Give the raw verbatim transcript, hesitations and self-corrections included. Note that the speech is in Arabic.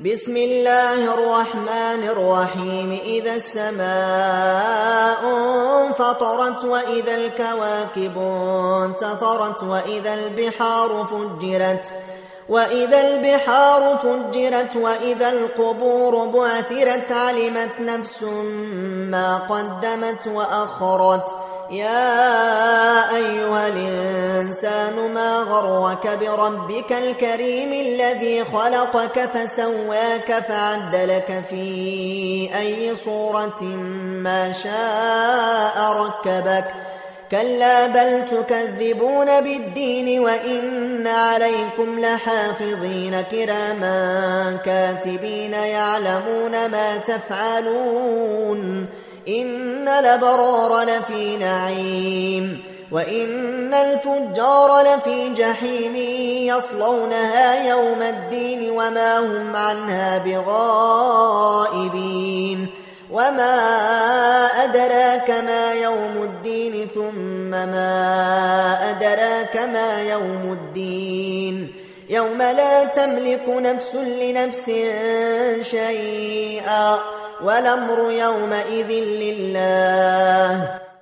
بسم الله الرحمن الرحيم إذا السماء انفطرت وإذا الكواكب انتثرت وإذا البحار فجرت وإذا البحار فجرت وإذا القبور بعثرت علمت نفس ما قدمت وأخرت يا أيها الإنسان ما غرك بربك الكريم الذي خلقك فسواك فعدلك في أي صورة ما شاء ركبك كلا بل تكذبون بالدين وإن عليكم لحافظين كراما كاتبين يعلمون ما تفعلون إن الأبرار لفي نعيم وإن الفجار لفي جحيم يصلونها يوم الدين وما هم عنها بغائبين وما أدراك ما يوم الدين ثم ما أدراك ما يوم الدين يوم لا تملك نفس لنفس شيئا والأمر يومئذ لله